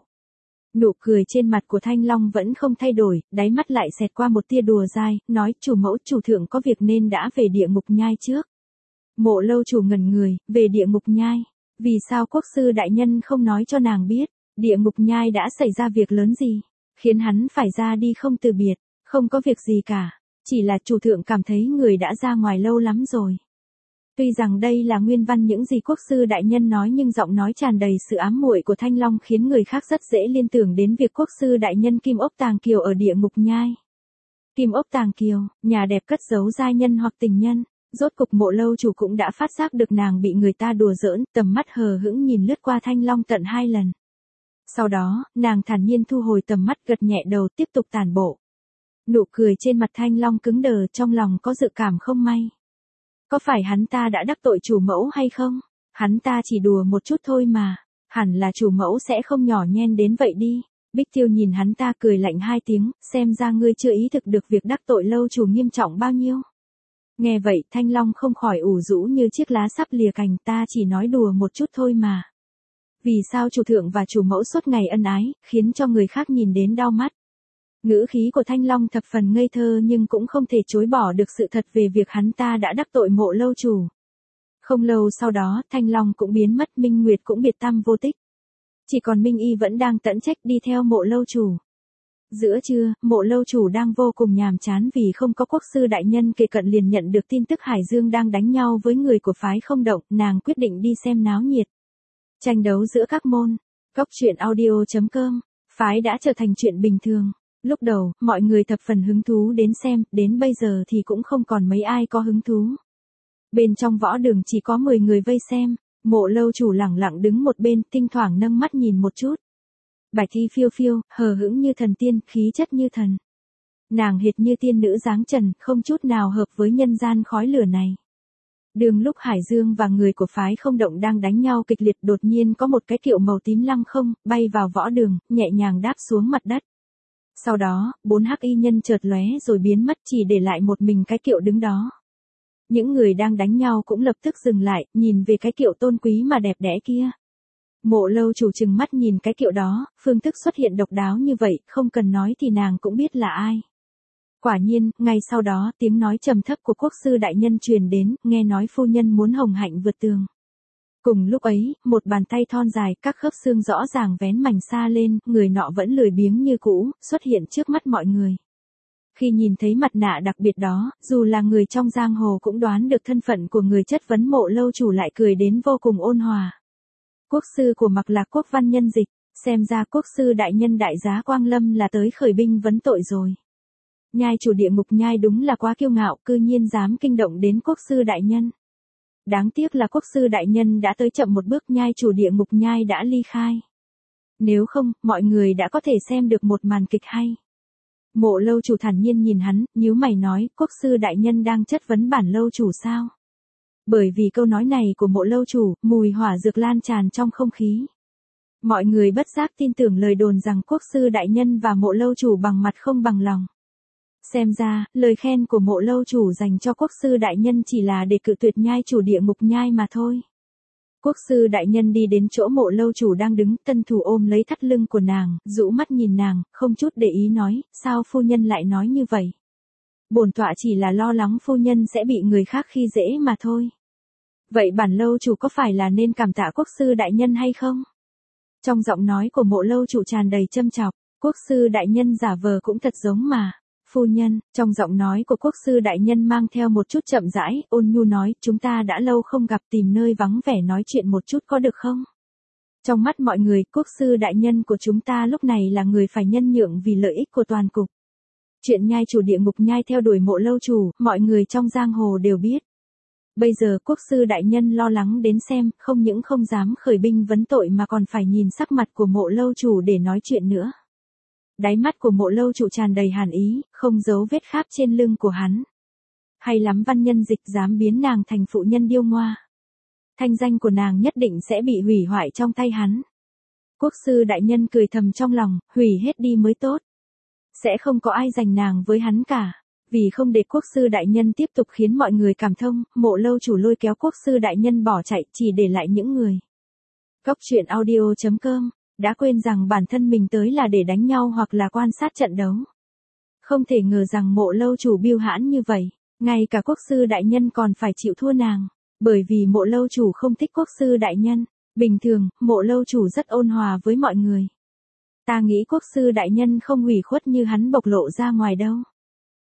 Nụ cười trên mặt của Thanh Long vẫn không thay đổi, đáy mắt lại xẹt qua một tia đùa dai, nói chủ mẫu chủ thượng có việc nên đã về địa ngục nhai trước. Mộ Lâu Chủ ngẩn người, về địa ngục nhai. Vì sao Quốc sư đại nhân không nói cho nàng biết, địa ngục nhai đã xảy ra việc lớn gì, khiến hắn phải ra đi không từ biệt, không có việc gì cả, chỉ là chủ thượng cảm thấy người đã ra ngoài lâu lắm rồi. Tuy rằng đây là nguyên văn những gì quốc sư đại nhân nói nhưng giọng nói tràn đầy sự ám muội của Thanh Long khiến người khác rất dễ liên tưởng đến việc quốc sư đại nhân Kim Ốc Tàng Kiều ở địa ngục nhai. Kim Ốc Tàng Kiều, nhà đẹp cất giấu giai nhân hoặc tình nhân, rốt cục Mộ lâu chủ cũng đã phát giác được nàng bị người ta đùa giỡn, tầm mắt hờ hững nhìn lướt qua Thanh Long tận hai lần. Sau đó, nàng thản nhiên thu hồi tầm mắt, gật nhẹ đầu tiếp tục tản bộ. Nụ cười trên mặt Thanh Long cứng đờ, trong lòng có dự cảm không may. Có phải hắn ta đã đắc tội chủ mẫu hay không? Hắn ta chỉ đùa một chút thôi mà, hẳn là chủ mẫu sẽ không nhỏ nhen đến vậy đi. Bích Tiêu nhìn hắn ta cười lạnh hai tiếng, xem ra ngươi chưa ý thức được việc đắc tội lâu chủ nghiêm trọng bao nhiêu. Nghe vậy Thanh Long không khỏi ủ rũ như chiếc lá sắp lìa cành, ta chỉ nói đùa một chút thôi mà. Vì sao chủ thượng và chủ mẫu suốt ngày ân ái, khiến cho người khác nhìn đến đau mắt. Ngữ khí của Thanh Long thập phần ngây thơ nhưng cũng không thể chối bỏ được sự thật về việc hắn ta đã đắc tội Mộ lâu chủ. Không lâu sau đó Thanh Long cũng biến mất, Minh Nguyệt cũng biệt tăm vô tích. Chỉ còn Minh Y vẫn đang tận trách đi theo Mộ lâu chủ. Giữa trưa, Mộ lâu chủ đang vô cùng nhàm chán vì không có quốc sư đại nhân kề cận liền nhận được tin tức Hải Dương đang đánh nhau với người của phái Không Động, nàng quyết định đi xem náo nhiệt. Tranh đấu giữa các môn. Góc truyện audio chấm com. Phái đã trở thành chuyện bình thường. Lúc đầu, mọi người thập phần hứng thú đến xem, đến bây giờ thì cũng không còn mấy ai có hứng thú. Bên trong võ đường chỉ có mười người vây xem, Mộ lâu chủ lẳng lặng đứng một bên, thỉnh thoảng nâng mắt nhìn một chút. Bạch thi phiêu phiêu, hờ hững như thần tiên, khí chất như thần. Nàng hệt như tiên nữ dáng trần, không chút nào hợp với nhân gian khói lửa này. Đường lúc Hải Dương và người của phái Không Động đang đánh nhau kịch liệt, đột nhiên có một cái kiệu màu tím lăng không, bay vào võ đường, nhẹ nhàng đáp xuống mặt đất. Sau đó, bốn hắc y nhân chợt lóe rồi biến mất, chỉ để lại một mình cái kiệu đứng đó. Những người đang đánh nhau cũng lập tức dừng lại, nhìn về cái kiệu tôn quý mà đẹp đẽ kia. Mộ lâu chủ trừng mắt nhìn cái kiệu đó, phương thức xuất hiện độc đáo như vậy, không cần nói thì nàng cũng biết là ai. Quả nhiên, ngay sau đó tiếng nói trầm thấp của quốc sư đại nhân truyền đến, nghe nói phu nhân muốn hồng hạnh vượt tường. Cùng lúc ấy, một bàn tay thon dài, các khớp xương rõ ràng vén mảnh xa lên, người nọ vẫn lười biếng như cũ, xuất hiện trước mắt mọi người. Khi nhìn thấy mặt nạ đặc biệt đó, dù là người trong giang hồ cũng đoán được thân phận của người chất vấn Mộ lâu chủ, lại cười đến vô cùng ôn hòa. Quốc sư của Mặc Lạc Quốc Văn Nhân Dịch, xem ra quốc sư đại nhân đại giá Quang Lâm là tới khởi binh vấn tội rồi. Nhai chủ địa ngục nhai đúng là quá kiêu ngạo, cư nhiên dám kinh động đến quốc sư đại nhân. Đáng tiếc là quốc sư đại nhân đã tới chậm một bước, nhai chủ địa ngục nhai đã ly khai. Nếu không, mọi người đã có thể xem được một màn kịch hay. Mộ lâu chủ thản nhiên nhìn hắn, nhíu mày nói, quốc sư đại nhân đang chất vấn bản lâu chủ sao? Bởi vì câu nói này của Mộ lâu chủ, mùi hỏa dược lan tràn trong không khí. Mọi người bất giác tin tưởng lời đồn rằng quốc sư đại nhân và Mộ lâu chủ bằng mặt không bằng lòng. Xem ra, lời khen của Mộ lâu chủ dành cho quốc sư đại nhân chỉ là để cự tuyệt nhai chủ địa ngục nhai mà thôi. Quốc sư đại nhân đi đến chỗ Mộ lâu chủ đang đứng, tân thủ ôm lấy thắt lưng của nàng, rũ mắt nhìn nàng, không chút để ý nói, sao phu nhân lại nói như vậy? Bổn tọa chỉ là lo lắng phu nhân sẽ bị người khác khi dễ mà thôi. Vậy bản lâu chủ có phải là nên cảm tạ quốc sư đại nhân hay không? Trong giọng nói của Mộ lâu chủ tràn đầy châm chọc, quốc sư đại nhân giả vờ cũng thật giống mà. Phu nhân, trong giọng nói của quốc sư đại nhân mang theo một chút chậm rãi, ôn nhu nói, chúng ta đã lâu không gặp, tìm nơi vắng vẻ nói chuyện một chút có được không? Trong mắt mọi người, quốc sư đại nhân của chúng ta lúc này là người phải nhân nhượng vì lợi ích của toàn cục. Chuyện nhai chủ địa ngục nhai theo đuổi Mộ lâu chủ, mọi người trong giang hồ đều biết. Bây giờ quốc sư đại nhân lo lắng đến xem, không những không dám khởi binh vấn tội mà còn phải nhìn sắc mặt của Mộ lâu chủ để nói chuyện nữa. Đáy mắt của Mộ lâu chủ tràn đầy hàn ý, không giấu vết kháp trên lưng của hắn. Hay lắm Văn Nhân Dịch, dám biến nàng thành phụ nhân điêu ngoa. Thanh danh của nàng nhất định sẽ bị hủy hoại trong tay hắn. Quốc sư đại nhân cười thầm trong lòng, hủy hết đi mới tốt. Sẽ không có ai giành nàng với hắn cả. Vì không để quốc sư đại nhân tiếp tục khiến mọi người cảm thông, Mộ lâu chủ lôi kéo quốc sư đại nhân bỏ chạy, chỉ để lại những người. Góc truyện audio chấm com đã quên rằng bản thân mình tới là để đánh nhau hoặc là quan sát trận đấu. Không thể ngờ rằng Mộ lâu chủ biêu hãn như vậy, ngay cả quốc sư đại nhân còn phải chịu thua nàng, bởi vì Mộ lâu chủ không thích quốc sư đại nhân. Bình thường, Mộ lâu chủ rất ôn hòa với mọi người. Ta nghĩ quốc sư đại nhân không hủy khuất như hắn bộc lộ ra ngoài đâu.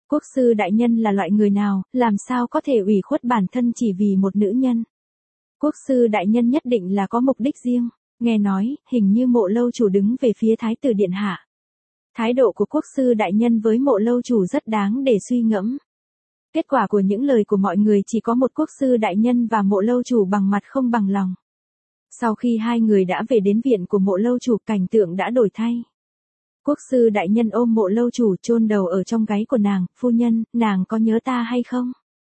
Quốc sư đại nhân là loại người nào, làm sao có thể ủy khuất bản thân chỉ vì một nữ nhân. Quốc sư đại nhân nhất định là có mục đích riêng, nghe nói, hình như Mộ lâu chủ đứng về phía thái tử điện hạ. Thái độ của quốc sư đại nhân với Mộ lâu chủ rất đáng để suy ngẫm. Kết quả của những lời của mọi người chỉ có một quốc sư đại nhân và Mộ lâu chủ bằng mặt không bằng lòng. Sau khi hai người đã về đến viện của Mộ lâu chủ, cảnh tượng đã đổi thay. Quốc sư đại nhân ôm Mộ lâu chủ chôn đầu ở trong gáy của nàng, phu nhân, nàng có nhớ ta hay không?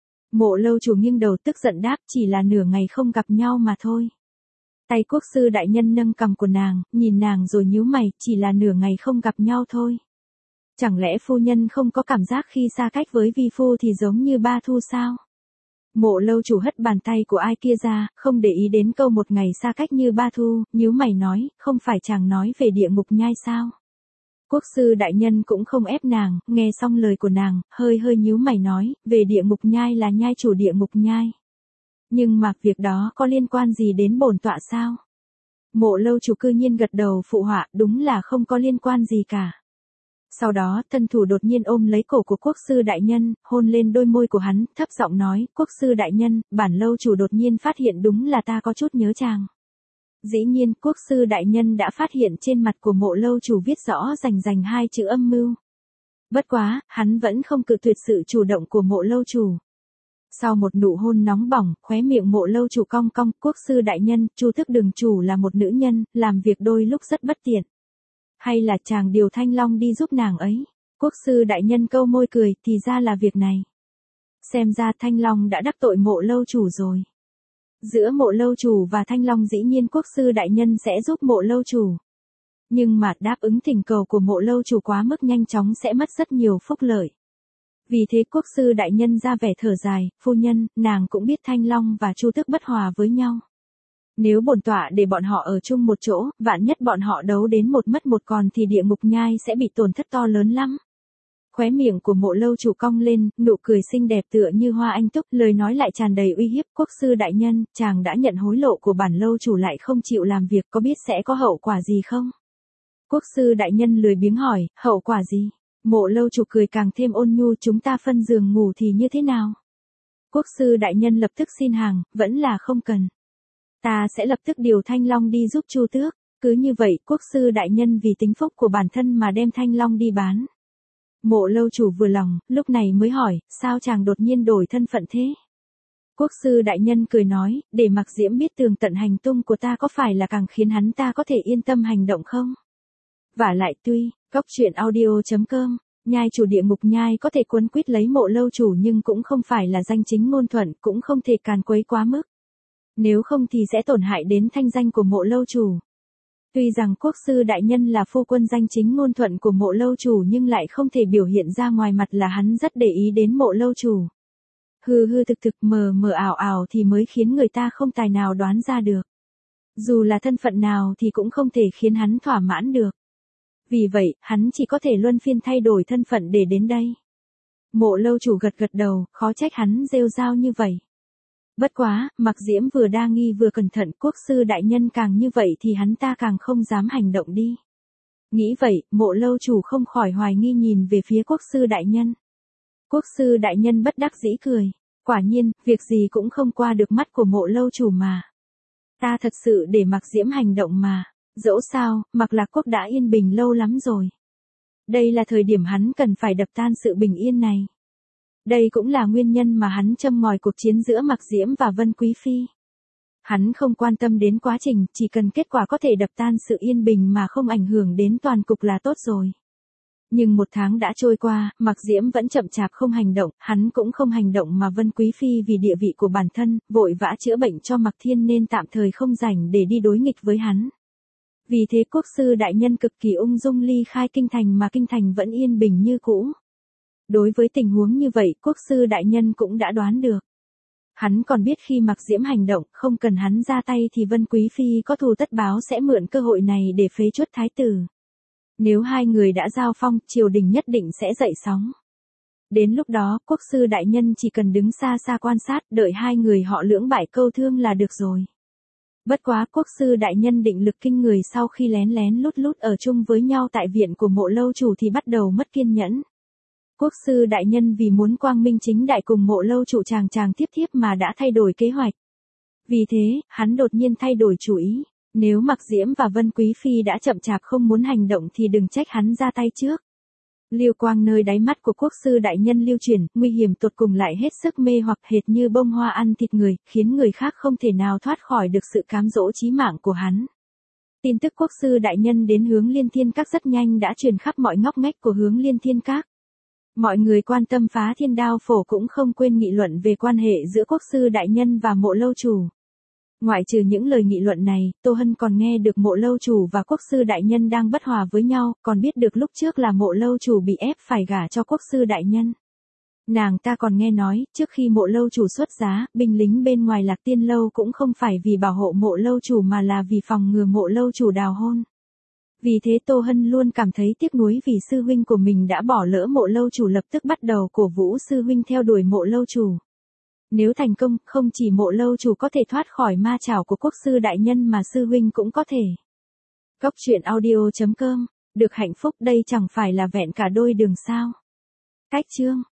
Mộ lâu chủ nghiêng đầu tức giận đáp, chỉ là nửa ngày không gặp nhau mà thôi. Tay quốc sư đại nhân nâng cằm của nàng, nhìn nàng rồi nhíu mày, chỉ là nửa ngày không gặp nhau thôi. Chẳng lẽ phu nhân không có cảm giác khi xa cách với vi phu thì giống như ba thu sao? Mộ lâu chủ hất bàn tay của ai kia ra, không để ý đến câu một ngày xa cách như ba thu, nhíu mày nói, không phải chàng nói về địa ngục nhai sao? Quốc sư đại nhân cũng không ép nàng, nghe xong lời của nàng, hơi hơi nhíu mày nói, về địa ngục nhai là nhai chủ địa ngục nhai. Nhưng mà việc đó có liên quan gì đến bổn tọa sao? Mộ lâu chủ cư nhiên gật đầu phụ họa, đúng là không có liên quan gì cả. Sau đó, thân thủ đột nhiên ôm lấy cổ của quốc sư đại nhân, hôn lên đôi môi của hắn, thấp giọng nói, quốc sư đại nhân, bản lâu chủ đột nhiên phát hiện đúng là ta có chút nhớ chàng. Dĩ nhiên, quốc sư đại nhân đã phát hiện trên mặt của Mộ lâu chủ viết rõ rành rành hai chữ âm mưu. Bất quá, hắn vẫn không cự tuyệt sự chủ động của Mộ lâu chủ. Sau một nụ hôn nóng bỏng, khóe miệng Mộ lâu chủ cong cong, quốc sư đại nhân, Chu Thức Đường chủ là một nữ nhân, làm việc đôi lúc rất bất tiện. Hay là chàng điều Thanh Long đi giúp nàng ấy? Quốc sư đại nhân câu môi cười, thì ra là việc này. Xem ra Thanh Long đã đắc tội Mộ lâu chủ rồi. Giữa Mộ lâu chủ và Thanh Long dĩ nhiên quốc sư đại nhân sẽ giúp Mộ lâu chủ. Nhưng mà đáp ứng thỉnh cầu của Mộ lâu chủ quá mức nhanh chóng sẽ mất rất nhiều phúc lợi. Vì thế quốc sư đại nhân ra vẻ thở dài, phu nhân, nàng cũng biết Thanh Long và Chu Tước bất hòa với nhau. Nếu bổn tọa để bọn họ ở chung một chỗ, vạn nhất bọn họ đấu đến một mất một còn thì địa ngục nhai sẽ bị tổn thất to lớn lắm. Khóe miệng của Mộ lâu chủ cong lên, nụ cười xinh đẹp tựa như hoa anh túc, lời nói lại tràn đầy uy hiếp, quốc sư đại nhân, chàng đã nhận hối lộ của bản lâu chủ lại không chịu làm việc, có biết sẽ có hậu quả gì không? Quốc sư đại nhân lười biếng hỏi, hậu quả gì? Mộ lâu chủ cười càng thêm ôn nhu, chúng ta phân giường ngủ thì như thế nào? Quốc sư đại nhân lập tức xin hàng, vẫn là không cần. Ta sẽ lập tức điều Thanh Long đi giúp Chu Tước. Cứ như vậy, quốc sư đại nhân vì tính phúc của bản thân mà đem Thanh Long đi bán. Mộ lâu chủ vừa lòng, lúc này mới hỏi, sao chàng đột nhiên đổi thân phận thế? Quốc sư đại nhân cười nói, để Mặc Diễm biết tường tận hành tung của ta có phải là càng khiến hắn ta có thể yên tâm hành động không? Vả lại tuy, góc truyện audio chấm com, nhai chủ địa ngục nhai có thể quấn quýt lấy Mộ lâu chủ nhưng cũng không phải là danh chính ngôn thuận, cũng không thể càn quấy quá mức. Nếu không thì sẽ tổn hại đến thanh danh của Mộ lâu chủ. Tuy rằng quốc sư đại nhân là phu quân danh chính ngôn thuận của Mộ lâu chủ nhưng lại không thể biểu hiện ra ngoài mặt là hắn rất để ý đến Mộ lâu chủ. Hư hư thực thực mờ mờ ảo ảo thì mới khiến người ta không tài nào đoán ra được. Dù là thân phận nào thì cũng không thể khiến hắn thỏa mãn được. Vì vậy, hắn chỉ có thể luân phiên thay đổi thân phận để đến đây. Mộ lâu chủ gật gật đầu, khó trách hắn rêu rao như vậy. Bất quá, Mặc Diễm vừa đa nghi vừa cẩn thận, quốc sư đại nhân càng như vậy thì hắn ta càng không dám hành động đi. Nghĩ vậy, Mộ lâu chủ không khỏi hoài nghi nhìn về phía quốc sư đại nhân. Quốc sư đại nhân bất đắc dĩ cười. Quả nhiên, việc gì cũng không qua được mắt của Mộ lâu chủ mà. Ta thật sự để Mặc Diễm hành động mà. Dẫu sao, Mặc Lạc Quốc đã yên bình lâu lắm rồi. Đây là thời điểm hắn cần phải đập tan sự bình yên này. Đây cũng là nguyên nhân mà hắn châm ngòi cuộc chiến giữa Mặc Diễm và Vân Quý Phi. Hắn không quan tâm đến quá trình, chỉ cần kết quả có thể đập tan sự yên bình mà không ảnh hưởng đến toàn cục là tốt rồi. Nhưng một tháng đã trôi qua, Mặc Diễm vẫn chậm chạp không hành động, hắn cũng không hành động mà Vân Quý Phi vì địa vị của bản thân, vội vã chữa bệnh cho Mặc Thiên nên tạm thời không rảnh để đi đối nghịch với hắn. Vì thế quốc sư đại nhân cực kỳ ung dung ly khai kinh thành mà kinh thành vẫn yên bình như cũ. Đối với tình huống như vậy, quốc sư đại nhân cũng đã đoán được. Hắn còn biết khi Mặc Diễm hành động, không cần hắn ra tay thì Vân Quý Phi có thù tất báo sẽ mượn cơ hội này để phế truất thái tử. Nếu hai người đã giao phong, triều đình nhất định sẽ dậy sóng. Đến lúc đó, quốc sư đại nhân chỉ cần đứng xa xa quan sát, đợi hai người họ lưỡng bại câu thương là được rồi. Bất quá quốc sư đại nhân định lực kinh người sau khi lén lén lút lút ở chung với nhau tại viện của Mộ lâu chủ thì bắt đầu mất kiên nhẫn. Quốc sư đại nhân vì muốn quang minh chính đại cùng Mộ lâu chủ chàng chàng tiếp tiếp mà đã thay đổi kế hoạch. Vì thế, hắn đột nhiên thay đổi chủ ý. Nếu Mặc Diễm và Vân Quý Phi đã chậm chạp không muốn hành động thì đừng trách hắn ra tay trước. Lưu quang nơi đáy mắt của quốc sư đại nhân lưu chuyển, nguy hiểm tột cùng lại hết sức mê hoặc hệt như bông hoa ăn thịt người, khiến người khác không thể nào thoát khỏi được sự cám dỗ chí mạng của hắn. Tin tức quốc sư đại nhân đến Hướng Liên Thiên Các rất nhanh đã truyền khắp mọi ngóc ngách của Hướng Liên Thiên Các. Mọi người quan tâm Phá Thiên Đao Phổ cũng không quên nghị luận về quan hệ giữa quốc sư đại nhân và Mộ lâu chủ. Ngoại trừ những lời nghị luận này, Tô Hân còn nghe được Mộ lâu chủ và quốc sư đại nhân đang bất hòa với nhau, còn biết được lúc trước là Mộ lâu chủ bị ép phải gả cho quốc sư đại nhân. Nàng ta còn nghe nói, trước khi Mộ lâu chủ xuất giá, binh lính bên ngoài Lạc Tiên lâu cũng không phải vì bảo hộ Mộ lâu chủ mà là vì phòng ngừa Mộ lâu chủ đào hôn. Vì thế Tô Hân luôn cảm thấy tiếc nuối vì sư huynh của mình đã bỏ lỡ Mộ lâu chủ, lập tức bắt đầu cổ vũ sư huynh theo đuổi Mộ lâu chủ. Nếu thành công, không chỉ Mộ lâu chủ có thể thoát khỏi ma chảo của quốc sư đại nhân mà sư huynh cũng có thể. Góc truyện audio chấm com, được hạnh phúc đây chẳng phải là vẹn cả đôi đường sao. Cách chương